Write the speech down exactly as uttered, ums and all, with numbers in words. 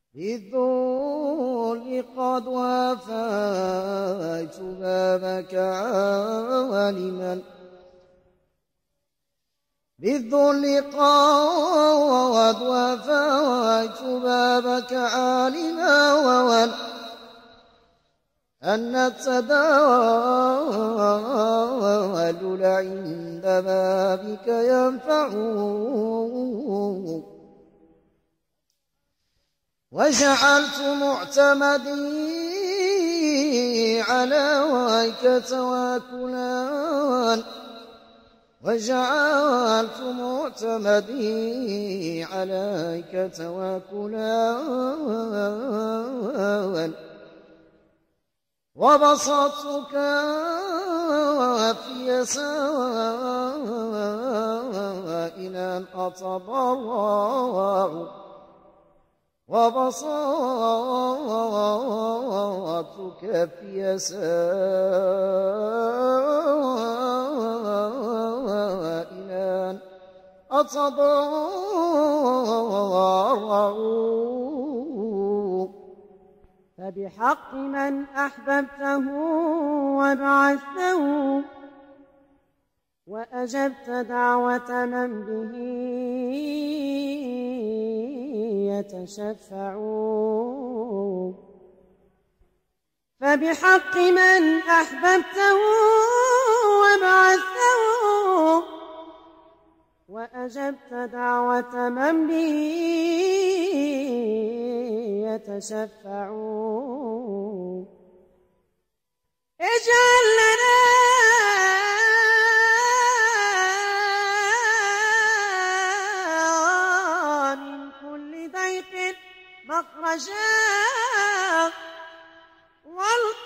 بالذل قد وافيت بابك عالما بالذل قد وافيت بابك عالما وون أن التداول عند بابك ينفع وجعلت معتمدي عليك توكلا وجعلت معتمدي عليك توكلا وبسطتك في سائلا أتضرع وبسطتك في سائلا أتضرع فبحق من أحببته وبعثته وأجبت دعوة من به يتشفع فبحق من أحببته وبعثته وأجبت دعوة من به يتشفع اجعل لنا من كل ضيق مخرجا